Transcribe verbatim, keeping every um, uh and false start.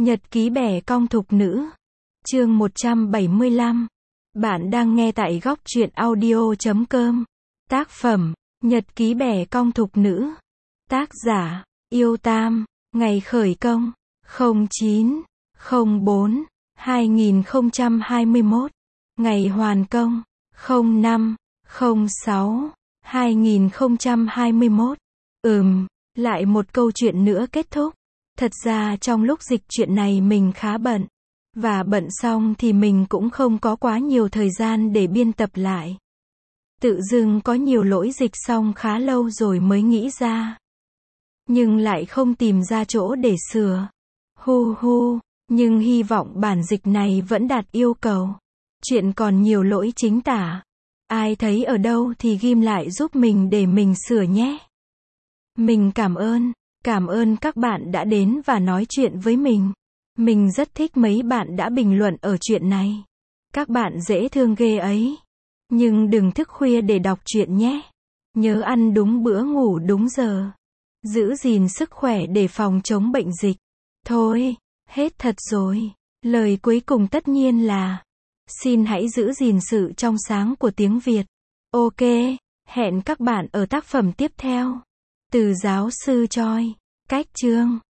Nhật ký bẻ cong thục nữ. Chương một trăm bảy mươi lăm. Bạn đang nghe tại góc truyện audio chấm com. Tác phẩm: Nhật ký bẻ cong thục nữ. Tác giả: Yêu Tam. Ngày khởi công: không chín không bốn hai nghìn không trăm hai mươi mốt. Ngày hoàn công: không năm không sáu hai nghìn không trăm hai mươi mốt. Ừm, lại một câu chuyện nữa kết thúc. Thật ra trong lúc dịch chuyện này mình khá bận. Và bận xong thì mình cũng không có quá nhiều thời gian để biên tập lại. Tự dưng có nhiều lỗi dịch xong khá lâu rồi mới nghĩ ra. Nhưng lại không tìm ra chỗ để sửa. Hu hu, nhưng hy vọng bản dịch này vẫn đạt yêu cầu. Chuyện còn nhiều lỗi chính tả. Ai thấy ở đâu thì ghim lại giúp mình để mình sửa nhé. Mình cảm ơn. Cảm ơn các bạn đã đến và nói chuyện với mình. Mình rất thích mấy bạn đã bình luận ở chuyện này. Các bạn dễ thương ghê ấy. Nhưng đừng thức khuya để đọc truyện nhé. Nhớ ăn đúng bữa, ngủ đúng giờ. Giữ gìn sức khỏe để phòng chống bệnh dịch. Thôi, hết thật rồi. Lời cuối cùng tất nhiên là: xin hãy giữ gìn sự trong sáng của tiếng Việt. Ok, hẹn các bạn ở tác phẩm tiếp theo. Từ giáo sư Choi. Cách chương